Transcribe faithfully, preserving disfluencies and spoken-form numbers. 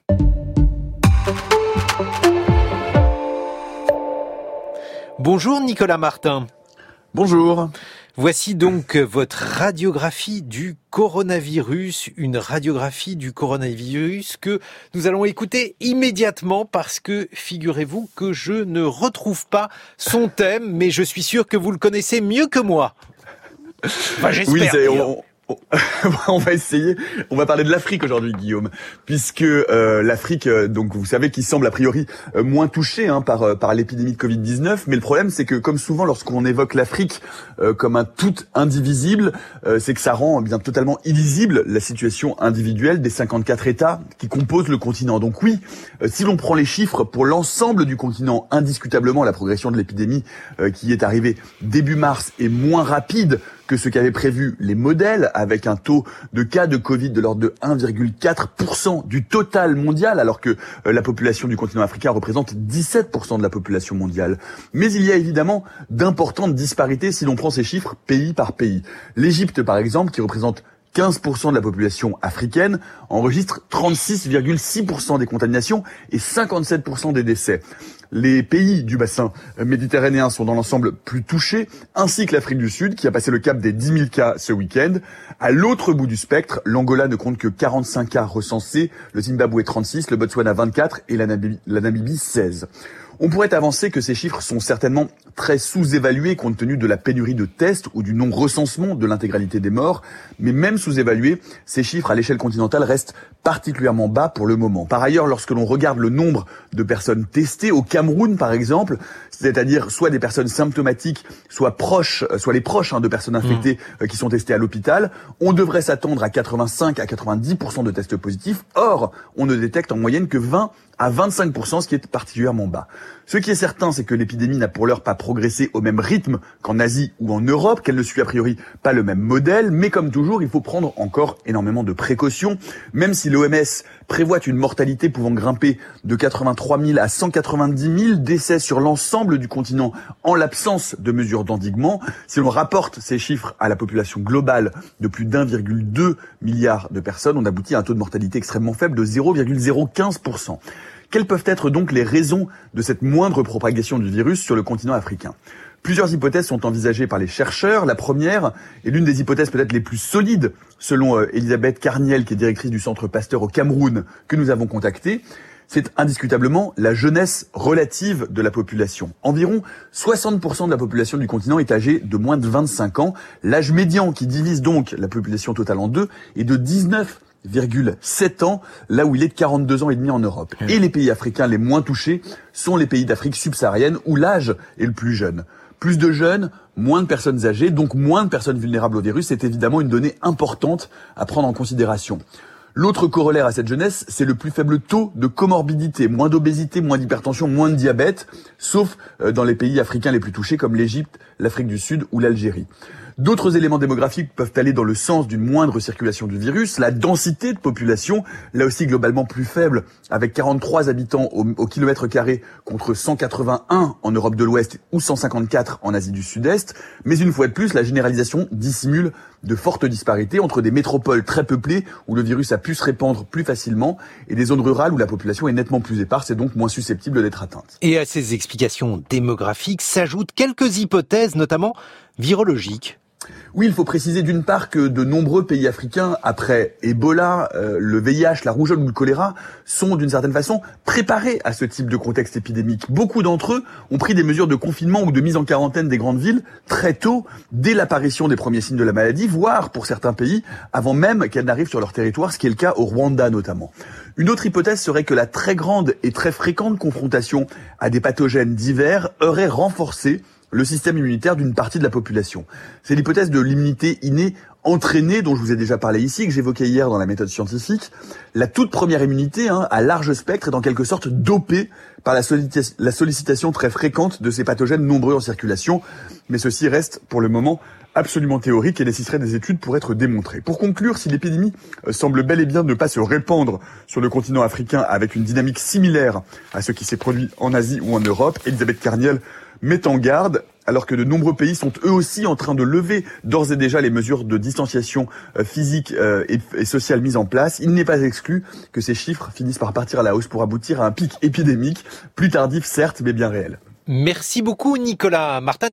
Bonjour Nicolas Martin. Bonjour. Voici donc votre radiographie du coronavirus, une radiographie du coronavirus que nous allons écouter immédiatement parce que figurez-vous que je ne retrouve pas son thème, mais je suis sûr que vous le connaissez mieux que moi. Enfin, j'espère. Oui, c'est, on, on, on va essayer. On va parler de l'Afrique aujourd'hui, Guillaume, puisque euh, l'Afrique, euh, donc vous savez, qui semble a priori euh, moins touchée hein, par euh, par l'épidémie de covid dix-neuf. Mais le problème, c'est que comme souvent, lorsqu'on évoque l'Afrique euh, comme un tout indivisible, euh, c'est que ça rend eh bien totalement illisible la situation individuelle des cinquante-quatre États qui composent le continent. Donc oui, euh, si l'on prend les chiffres pour l'ensemble du continent, indiscutablement, la progression de l'épidémie euh, qui est arrivée début mars est moins rapide que ce qu'avaient prévu les modèles, avec un taux de cas de Covid de l'ordre de un virgule quatre pour cent du total mondial, alors que euh, la population du continent africain représente dix-sept pour cent de la population mondiale. Mais il y a évidemment d'importantes disparités si l'on prend ces chiffres pays par pays. L'Égypte, par exemple, qui représente quinze pour cent de la population africaine, enregistre trente-six virgule six pour cent des contaminations et cinquante-sept pour cent des décès. Les pays du bassin méditerranéen sont dans l'ensemble plus touchés, ainsi que l'Afrique du Sud, qui a passé le cap des dix mille cas ce week-end. À l'autre bout du spectre, l'Angola ne compte que quarante-cinq cas recensés, le Zimbabwe trente-six, le Botswana vingt-quatre et la Namibie, la Namibie seize. On pourrait avancer que ces chiffres sont certainement très sous-évalués compte tenu de la pénurie de tests ou du non-recensement de l'intégralité des morts. Mais même sous-évalués, ces chiffres à l'échelle continentale restent particulièrement bas pour le moment. Par ailleurs, lorsque l'on regarde le nombre de personnes testées au Cameroun, par exemple, c'est-à-dire soit des personnes symptomatiques, soit proches, soit les proches hein, de personnes infectées mmh. euh, qui sont testées à l'hôpital, on devrait s'attendre à quatre-vingt-cinq à quatre-vingt-dix pour cent de tests positifs. Or, on ne détecte en moyenne que vingt à vingt-cinq pour cent, ce qui est particulièrement bas. Ce qui est certain, c'est que l'épidémie n'a pour l'heure pas progressé au même rythme qu'en Asie ou en Europe, qu'elle ne suit a priori pas le même modèle, mais comme toujours, il faut prendre encore énormément de précautions, même si l'O M S prévoit une mortalité pouvant grimper de quatre-vingt-trois mille à cent quatre-vingt-dix mille décès sur l'ensemble du continent en l'absence de mesures d'endiguement. Si l'on rapporte ces chiffres à la population globale de plus d'un virgule deux milliard de personnes, on aboutit à un taux de mortalité extrêmement faible de zéro virgule zéro quinze pour cent. Quelles peuvent être donc les raisons de cette moindre propagation du virus sur le continent africain ? Plusieurs hypothèses sont envisagées par les chercheurs. La première, et l'une des hypothèses peut-être les plus solides, selon euh, Elisabeth Carniel, qui est directrice du Centre Pasteur au Cameroun, que nous avons contactée, c'est indiscutablement la jeunesse relative de la population. Environ soixante pour cent de la population du continent est âgée de moins de vingt-cinq ans. L'âge médian, qui divise donc la population totale en deux, est de dix-neuf virgule sept ans, là où il est de quarante-deux ans et demi en Europe. Et les pays africains les moins touchés sont les pays d'Afrique subsaharienne, où l'âge est le plus jeune. Plus de jeunes, moins de personnes âgées, donc moins de personnes vulnérables au virus, c'est évidemment une donnée importante à prendre en considération. L'autre corollaire à cette jeunesse, c'est le plus faible taux de comorbidité, moins d'obésité, moins d'hypertension, moins de diabète, sauf dans les pays africains les plus touchés comme l'Égypte, l'Afrique du Sud ou l'Algérie. D'autres éléments démographiques peuvent aller dans le sens d'une moindre circulation du virus. La densité de population, là aussi globalement plus faible, avec quarante-trois habitants au, au kilomètre carré contre cent quatre-vingt-un en Europe de l'Ouest ou cent cinquante-quatre en Asie du Sud-Est. Mais une fois de plus, la généralisation dissimule de fortes disparités entre des métropoles très peuplées où le virus a pu se répandre plus facilement et des zones rurales où la population est nettement plus éparse et donc moins susceptible d'être atteinte. Et à ces explications démographiques s'ajoutent quelques hypothèses, notamment virologiques. Oui, il faut préciser d'une part que de nombreux pays africains, après Ebola, euh, le V I H, la rougeole ou le choléra, sont d'une certaine façon préparés à ce type de contexte épidémique. Beaucoup d'entre eux ont pris des mesures de confinement ou de mise en quarantaine des grandes villes très tôt, dès l'apparition des premiers signes de la maladie, voire pour certains pays, avant même qu'elle n'arrive sur leur territoire, ce qui est le cas au Rwanda notamment. Une autre hypothèse serait que la très grande et très fréquente confrontation à des pathogènes divers aurait renforcé le système immunitaire d'une partie de la population. C'est l'hypothèse de l'immunité innée entraînée dont je vous ai déjà parlé ici, que j'évoquais hier dans la méthode scientifique. La toute première immunité, hein, à large spectre, est en quelque sorte dopée par la, sollicita- la sollicitation très fréquente de ces pathogènes nombreux en circulation. Mais ceci reste, pour le moment, absolument théorique et nécessiterait des études pour être démontré. Pour conclure, si l'épidémie semble bel et bien ne pas se répandre sur le continent africain avec une dynamique similaire à ce qui s'est produit en Asie ou en Europe, Elisabeth Carniel met en garde alors que de nombreux pays sont eux aussi en train de lever d'ores et déjà les mesures de distanciation physique et, et sociale mises en place. Il n'est pas exclu que ces chiffres finissent par partir à la hausse pour aboutir à un pic épidémique, plus tardif certes, mais bien réel. Merci beaucoup Nicolas Martin.